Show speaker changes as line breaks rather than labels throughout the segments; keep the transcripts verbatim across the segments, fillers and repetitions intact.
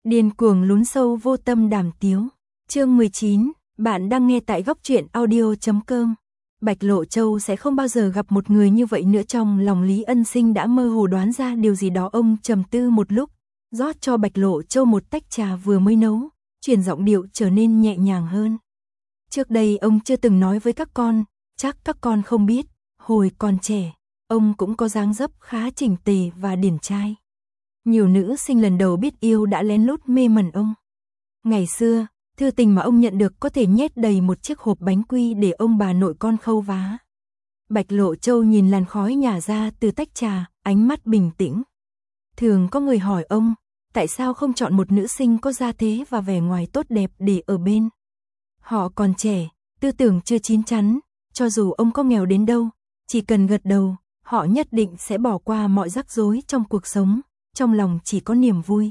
Điên cuồng lún sâu vô tâm đàm tiếu. Chương mười chín, bạn đang nghe tại góc truyện audio chấm com. Bạch Lộ Châu sẽ không bao giờ gặp một người như vậy nữa. Trong lòng Lý Ân Sinh đã mơ hồ đoán ra điều gì đó. Ông trầm tư một lúc, rót cho Bạch Lộ Châu một tách trà vừa mới nấu, chuyển giọng điệu trở nên nhẹ nhàng hơn. Trước đây ông chưa từng nói với các con, chắc các con không biết, hồi còn trẻ, ông cũng có dáng dấp khá chỉnh tề và điển trai. Nhiều nữ sinh lần đầu biết yêu đã lén lút mê mẩn ông. Ngày xưa, thư tình mà ông nhận được có thể nhét đầy một chiếc hộp bánh quy để ông bà nội con khâu vá. Bạch Lộ Châu nhìn làn khói nhả ra từ tách trà, ánh mắt bình tĩnh. Thường có người hỏi ông, tại sao không chọn một nữ sinh có gia thế và vẻ ngoài tốt đẹp để ở bên. Họ còn trẻ, tư tưởng chưa chín chắn, cho dù ông có nghèo đến đâu, chỉ cần gật đầu, họ nhất định sẽ bỏ qua mọi rắc rối trong cuộc sống, trong lòng chỉ có niềm vui.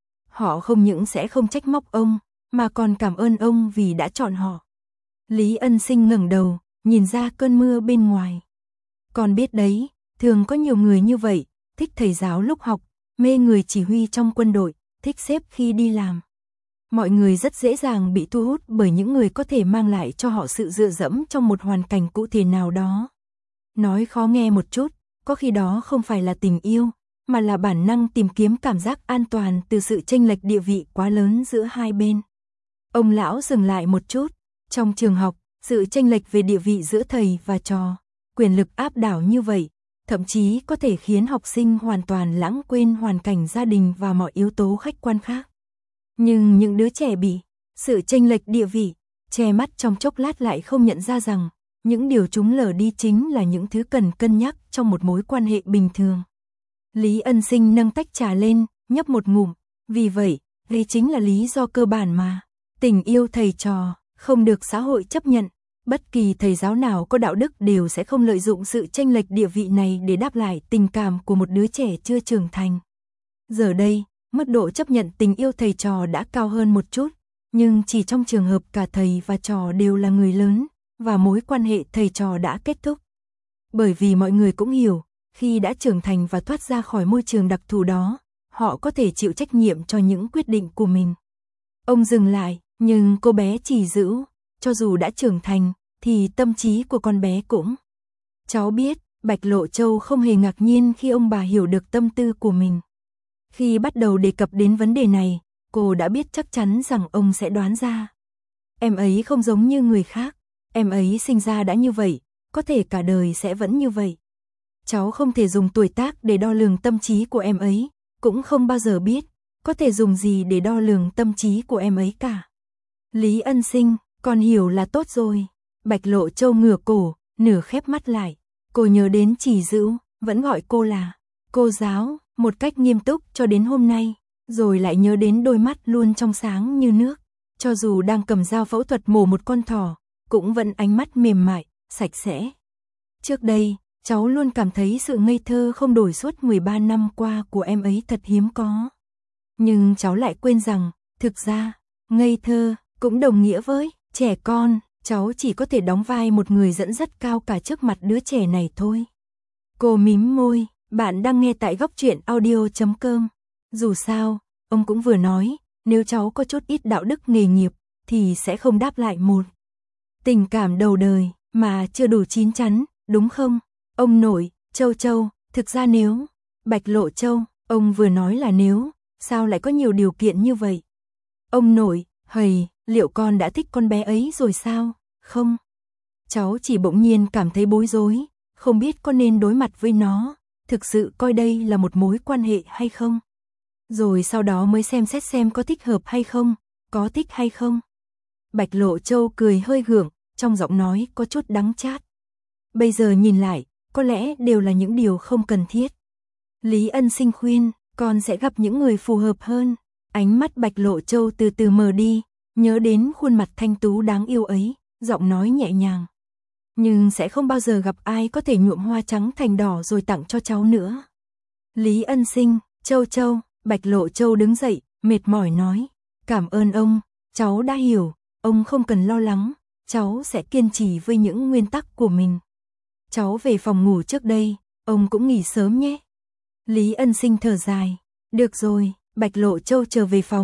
Họ không những sẽ không trách móc ông, mà còn cảm ơn ông vì đã chọn họ. Lý Ân Sinh ngẩng đầu, nhìn ra cơn mưa bên ngoài. Con biết đấy, thường có nhiều người như vậy, thích thầy giáo lúc học, mê người chỉ huy trong quân đội, thích sếp khi đi làm. Mọi người rất dễ dàng bị thu hút bởi những người có thể mang lại cho họ sự dựa dẫm trong một hoàn cảnh cụ thể nào đó. Nói khó nghe một chút, có khi đó không phải là tình yêu, mà là bản năng tìm kiếm cảm giác an toàn từ sự chênh lệch địa vị quá lớn giữa hai bên. Ông lão dừng lại một chút, trong trường học, sự chênh lệch về địa vị giữa thầy và trò, quyền lực áp đảo như vậy, thậm chí có thể khiến học sinh hoàn toàn lãng quên hoàn cảnh gia đình và mọi yếu tố khách quan khác. Nhưng những đứa trẻ bị sự chênh lệch địa vị che mắt trong chốc lát lại không nhận ra rằng những điều chúng lờ đi chính là những thứ cần cân nhắc trong một mối quan hệ bình thường. Lý Ân Sinh nâng tách trà lên, nhấp một ngụm, vì vậy, đây chính là lý do cơ bản mà tình yêu thầy trò không được xã hội chấp nhận. Bất kỳ thầy giáo nào có đạo đức đều sẽ không lợi dụng sự chênh lệch địa vị này để đáp lại tình cảm của một đứa trẻ chưa trưởng thành. Giờ đây, mức độ chấp nhận tình yêu thầy trò đã cao hơn một chút, nhưng chỉ trong trường hợp cả thầy và trò đều là người lớn, và mối quan hệ thầy trò đã kết thúc. Bởi vì mọi người cũng hiểu, khi đã trưởng thành và thoát ra khỏi môi trường đặc thù đó, họ có thể chịu trách nhiệm cho những quyết định của mình. Ông dừng lại, nhưng cô bé chỉ giữ, cho dù đã trưởng thành, thì tâm trí của con bé cũng. Cháu biết, Bạch Lộ Châu không hề ngạc nhiên khi ông bà hiểu được tâm tư của mình. Khi bắt đầu đề cập đến vấn đề này, cô đã biết chắc chắn rằng ông sẽ đoán ra. Em ấy không giống như người khác, em ấy sinh ra đã như vậy, có thể cả đời sẽ vẫn như vậy. Cháu không thể dùng tuổi tác để đo lường tâm trí của em ấy, cũng không bao giờ biết, có thể dùng gì để đo lường tâm trí của em ấy cả. Lý Ân Sinh, con hiểu là tốt rồi. Bạch Lộ Châu ngửa cổ, nửa khép mắt lại. Cô nhớ đến Chỉ Dữ, vẫn gọi cô là cô giáo, một cách nghiêm túc cho đến hôm nay, rồi lại nhớ đến đôi mắt luôn trong sáng như nước. Cho dù đang cầm dao phẫu thuật mổ một con thỏ, cũng vẫn ánh mắt mềm mại, sạch sẽ. Trước đây, cháu luôn cảm thấy sự ngây thơ không đổi suốt mười ba năm qua của em ấy thật hiếm có. Nhưng cháu lại quên rằng, thực ra, ngây thơ cũng đồng nghĩa với trẻ con, cháu chỉ có thể đóng vai một người dẫn dắt cao cả trước mặt đứa trẻ này thôi. Cô mím môi, bạn đang nghe tại góc truyện audio chấm com. Dù sao, ông cũng vừa nói, nếu cháu có chút ít đạo đức nghề nghiệp, thì sẽ không đáp lại một tình cảm đầu đời, mà chưa đủ chín chắn, đúng không? Ông nội, Châu Châu, thực ra nếu, Bạch Lộ Châu, ông vừa nói là nếu, sao lại có nhiều điều kiện như vậy? Ông nội, hầy, liệu con đã thích con bé ấy rồi sao? Không. Cháu chỉ bỗng nhiên cảm thấy bối rối, không biết có nên đối mặt với nó, thực sự coi đây là một mối quan hệ hay không? Rồi sau đó mới xem xét xem có thích hợp hay không, có thích hay không. Bạch Lộ Châu cười hơi gượng, trong giọng nói có chút đắng chát. Bây giờ nhìn lại, có lẽ đều là những điều không cần thiết. Lý Ân Sinh khuyên, con sẽ gặp những người phù hợp hơn. Ánh mắt Bạch Lộ Châu từ từ mờ đi, nhớ đến khuôn mặt thanh tú đáng yêu ấy, giọng nói nhẹ nhàng. Nhưng sẽ không bao giờ gặp ai có thể nhuộm hoa trắng thành đỏ rồi tặng cho cháu nữa. Lý Ân Sinh, Châu Châu, Bạch Lộ Châu đứng dậy, mệt mỏi nói. Cảm ơn ông, cháu đã hiểu, ông không cần lo lắng, cháu sẽ kiên trì với những nguyên tắc của mình. Cháu về phòng ngủ trước đây, ông cũng nghỉ sớm nhé. Lý Ân Sinh thở dài. Được rồi, Bạch Lộ Châu trở về phòng,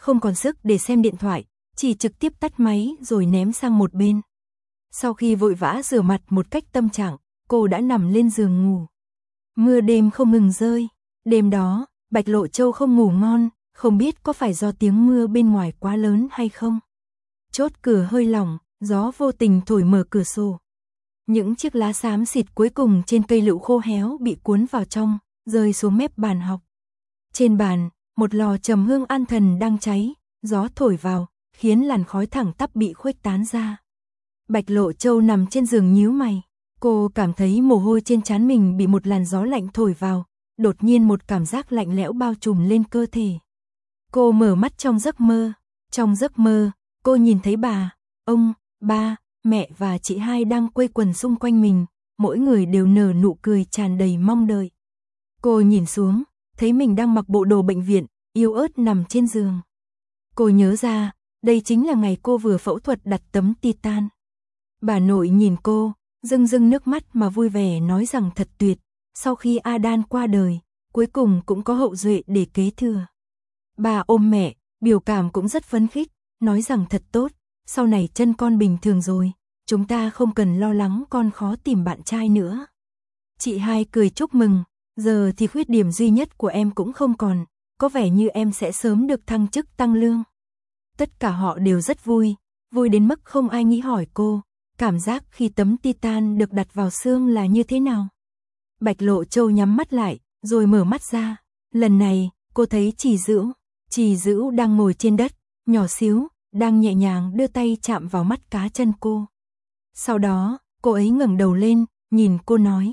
không còn sức để xem điện thoại, chỉ trực tiếp tắt máy rồi ném sang một bên. Sau khi vội vã rửa mặt một cách tâm trạng, cô đã nằm lên giường ngủ. Mưa đêm không ngừng rơi. Đêm đó, Bạch Lộ Châu không ngủ ngon, không biết có phải do tiếng mưa bên ngoài quá lớn hay không. Chốt cửa hơi lỏng, gió vô tình thổi mở cửa sổ. Những chiếc lá xám xịt cuối cùng trên cây lựu khô héo bị cuốn vào trong, rơi xuống mép bàn học. Trên bàn, một lò trầm hương an thần đang cháy, gió thổi vào, khiến làn khói thẳng tắp bị khuếch tán ra. Bạch Lộ Châu nằm trên giường nhíu mày, cô cảm thấy mồ hôi trên trán mình bị một làn gió lạnh thổi vào, đột nhiên một cảm giác lạnh lẽo bao trùm lên cơ thể. Cô mở mắt trong giấc mơ, trong giấc mơ, cô nhìn thấy bà, ông, ba, mẹ và chị hai đang quây quần xung quanh mình, mỗi người đều nở nụ cười tràn đầy mong đợi. Cô nhìn xuống, thấy mình đang mặc bộ đồ bệnh viện, yếu ớt nằm trên giường. Cô nhớ ra, đây chính là ngày cô vừa phẫu thuật đặt tấm titan. Bà nội nhìn cô, rưng rưng nước mắt mà vui vẻ nói rằng thật tuyệt, sau khi Adan qua đời, cuối cùng cũng có hậu duệ để kế thừa. Bà ôm mẹ, biểu cảm cũng rất phấn khích, nói rằng thật tốt, sau này chân con bình thường rồi, chúng ta không cần lo lắng con khó tìm bạn trai nữa. Chị hai cười chúc mừng, giờ thì khuyết điểm duy nhất của em cũng không còn, có vẻ như em sẽ sớm được thăng chức tăng lương. Tất cả họ đều rất vui, vui đến mức không ai nghĩ hỏi cô, cảm giác khi tấm titan được đặt vào xương là như thế nào. Bạch Lộ Châu nhắm mắt lại, rồi mở mắt ra, lần này, cô thấy Trì Dữu, Trì Dữu đang ngồi trên đất, nhỏ xíu, đang nhẹ nhàng đưa tay chạm vào mắt cá chân cô. Sau đó, cô ấy ngẩng đầu lên, nhìn cô nói,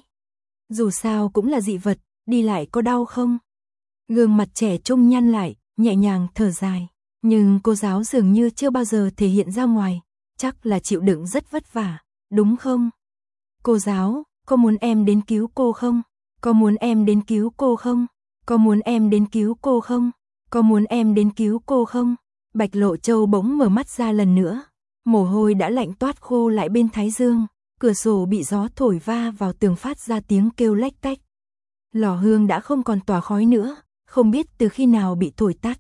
dù sao cũng là dị vật, đi lại có đau không? Gương mặt trẻ trung nhăn lại, nhẹ nhàng thở dài, nhưng cô giáo dường như chưa bao giờ thể hiện ra ngoài, chắc là chịu đựng rất vất vả, đúng không? Cô giáo, có muốn em đến cứu cô không? Có muốn em đến cứu cô không? Có muốn em đến cứu cô không? Có muốn em đến cứu cô không? Bạch Lộ Châu bỗng mở mắt ra lần nữa, mồ hôi đã lạnh toát khô lại bên thái dương, cửa sổ bị gió thổi va vào tường phát ra tiếng kêu lách cách. Lò hương đã không còn tỏa khói nữa, không biết từ khi nào bị thổi tắt.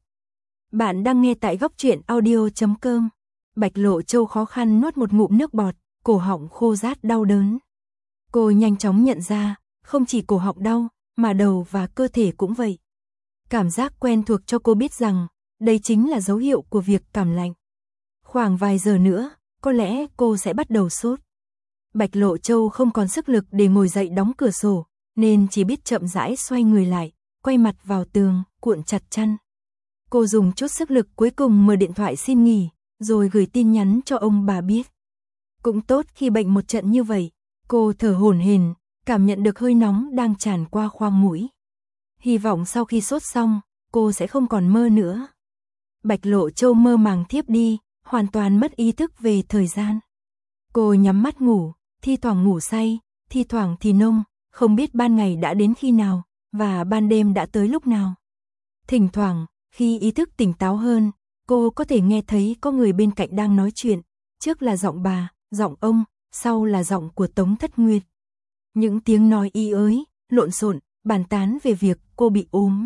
Bạn đang nghe tại góc truyện audio chấm com. Bạch Lộ Châu khó khăn nuốt một ngụm nước bọt, cổ họng khô rát đau đớn. Cô nhanh chóng nhận ra, không chỉ cổ họng đau, mà đầu và cơ thể cũng vậy. Cảm giác quen thuộc cho cô biết rằng, đây chính là dấu hiệu của việc cảm lạnh. Khoảng vài giờ nữa, có lẽ cô sẽ bắt đầu sốt. Bạch Lộ Châu không còn sức lực để ngồi dậy đóng cửa sổ, nên chỉ biết chậm rãi xoay người lại, quay mặt vào tường, cuộn chặt chăn. Cô dùng chút sức lực cuối cùng mở điện thoại xin nghỉ, rồi gửi tin nhắn cho ông bà biết. Cũng tốt khi bệnh một trận như vậy, cô thở hổn hển, cảm nhận được hơi nóng đang tràn qua khoang mũi. Hy vọng sau khi sốt xong, cô sẽ không còn mơ nữa. Bạch Lộ Châu mơ màng thiếp đi, hoàn toàn mất ý thức về thời gian. Cô nhắm mắt ngủ, thi thoảng ngủ say, thi thoảng thì nông, không biết ban ngày đã đến khi nào, và ban đêm đã tới lúc nào. Thỉnh thoảng, khi ý thức tỉnh táo hơn, cô có thể nghe thấy có người bên cạnh đang nói chuyện, trước là giọng bà, giọng ông, sau là giọng của Tống Thất Nguyệt. Những tiếng nói y ới, lộn xộn, bàn tán về việc cô bị ốm.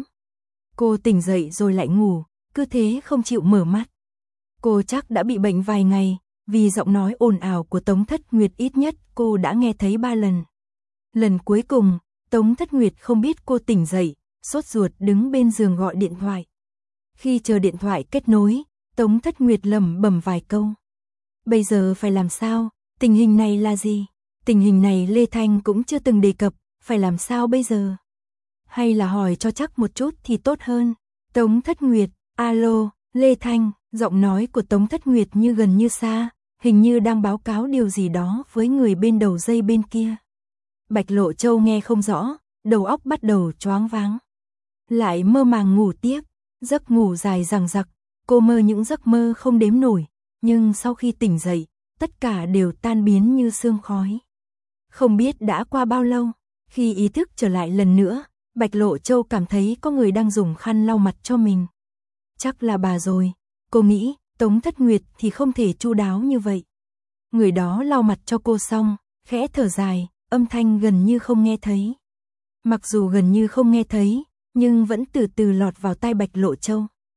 Cô tỉnh dậy rồi lại ngủ, cứ thế không chịu mở mắt. Cô chắc đã bị bệnh vài ngày, vì giọng nói ồn ào của Tống Thất Nguyệt ít nhất cô đã nghe thấy ba lần. Lần cuối cùng, Tống Thất Nguyệt không biết cô tỉnh dậy, sốt ruột đứng bên giường gọi điện thoại. Khi chờ điện thoại kết nối, Tống Thất Nguyệt lẩm bẩm vài câu. Bây giờ phải làm sao? Tình hình này là gì? Tình hình này Lê Thanh cũng chưa từng đề cập, phải làm sao bây giờ? Hay là hỏi cho chắc một chút thì tốt hơn. Tống Thất Nguyệt, alo, Lê Thanh, giọng nói của Tống Thất Nguyệt như gần như xa, hình như đang báo cáo điều gì đó với người bên đầu dây bên kia. Bạch Lộ Châu nghe không rõ, đầu óc bắt đầu choáng váng. Lại mơ màng ngủ tiếp, giấc ngủ dài dằng dặc, cô mơ những giấc mơ không đếm nổi, nhưng sau khi tỉnh dậy, tất cả đều tan biến như sương khói. Không biết đã qua bao lâu, khi ý thức trở lại lần nữa, Bạch Lộ Châu cảm thấy có người đang dùng khăn lau mặt cho mình. Chắc là bà rồi, cô nghĩ, Tống Thất Nguyệt thì không thể chu đáo như vậy. Người đó lau mặt cho cô xong, khẽ thở dài, âm thanh gần như không nghe thấy. Mặc dù gần như không nghe thấy, nhưng vẫn từ từ lọt vào tai Bạch Lộ Châu.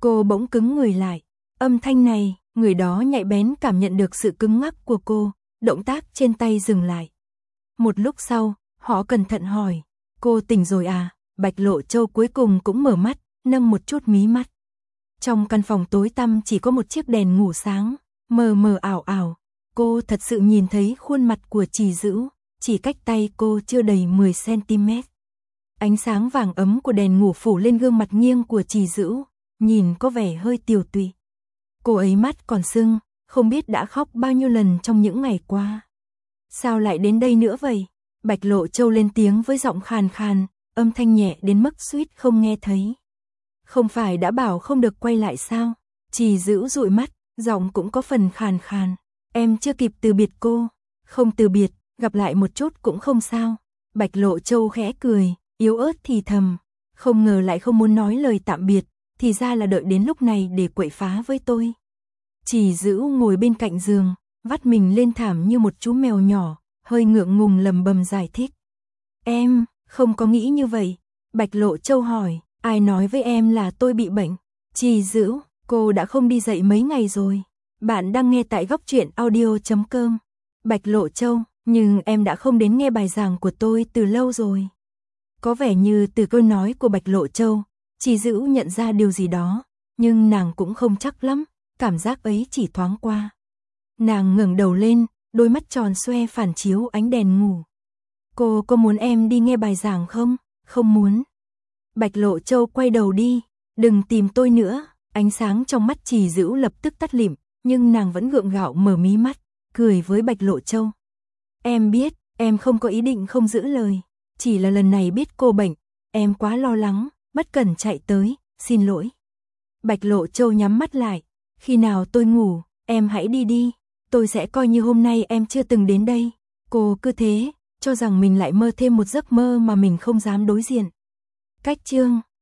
Cô bỗng cứng người lại. Âm thanh này, người đó nhạy bén cảm nhận được sự cứng ngắc của cô, động tác trên tay dừng lại. Một lúc sau, họ cẩn thận hỏi, cô tỉnh rồi à? Bạch Lộ Châu cuối cùng cũng mở mắt, nâng một chút mí mắt. Trong căn phòng tối tăm chỉ có một chiếc đèn ngủ sáng, mờ mờ ảo ảo. Cô thật sự nhìn thấy khuôn mặt của Trì Dữ, chỉ cách tay cô chưa đầy mười xăng ti mét. Ánh sáng vàng ấm của đèn ngủ phủ lên gương mặt nghiêng của Trì Dữ, nhìn có vẻ hơi tiều tụy. Cô ấy mắt còn sưng, không biết đã khóc bao nhiêu lần trong những ngày qua. Sao lại đến đây nữa vậy? Bạch Lộ Châu lên tiếng với giọng khàn khàn, âm thanh nhẹ đến mức suýt không nghe thấy. Không phải đã bảo không được quay lại sao? Trì Dữ dụi mắt, giọng cũng có phần khàn khàn. Em chưa kịp từ biệt cô. Không từ biệt, gặp lại một chút cũng không sao. Bạch Lộ Châu khẽ cười, yếu ớt thì thầm. Không ngờ lại không muốn nói lời tạm biệt, thì ra là đợi đến lúc này để quậy phá với tôi. Trì Dữ ngồi bên cạnh giường, vắt mình lên thảm như một chú mèo nhỏ, hơi ngượng ngùng lầm bầm giải thích. Em, không có nghĩ như vậy. Bạch Lộ Châu hỏi, ai nói với em là tôi bị bệnh? Trì Dữ, cô đã không đi dạy mấy ngày rồi. Bạn đang nghe tại góc truyện audio chấm com. Bạch Lộ Châu, nhưng em đã không đến nghe bài giảng của tôi từ lâu rồi. Có vẻ như từ câu nói của Bạch Lộ Châu, Trì Dữ nhận ra điều gì đó, nhưng nàng cũng không chắc lắm, cảm giác ấy chỉ thoáng qua. Nàng ngẩng đầu lên, đôi mắt tròn xoe phản chiếu ánh đèn ngủ. Cô có muốn em đi nghe bài giảng không? Không muốn. Bạch Lộ Châu quay đầu đi, đừng tìm tôi nữa. Ánh sáng trong mắt Trì Dữ lập tức tắt lịm, nhưng nàng vẫn gượng gạo mở mí mắt, cười với Bạch Lộ Châu. Em biết, em không có ý định không giữ lời, chỉ là lần này biết cô bệnh, em quá lo lắng, bất cẩn chạy tới, xin lỗi. Bạch Lộ Châu nhắm mắt lại, khi nào tôi ngủ, em hãy đi đi, tôi sẽ coi như hôm nay em chưa từng đến đây. Cô cứ thế, cho rằng mình lại mơ thêm một giấc mơ mà mình không dám đối diện. Cách chương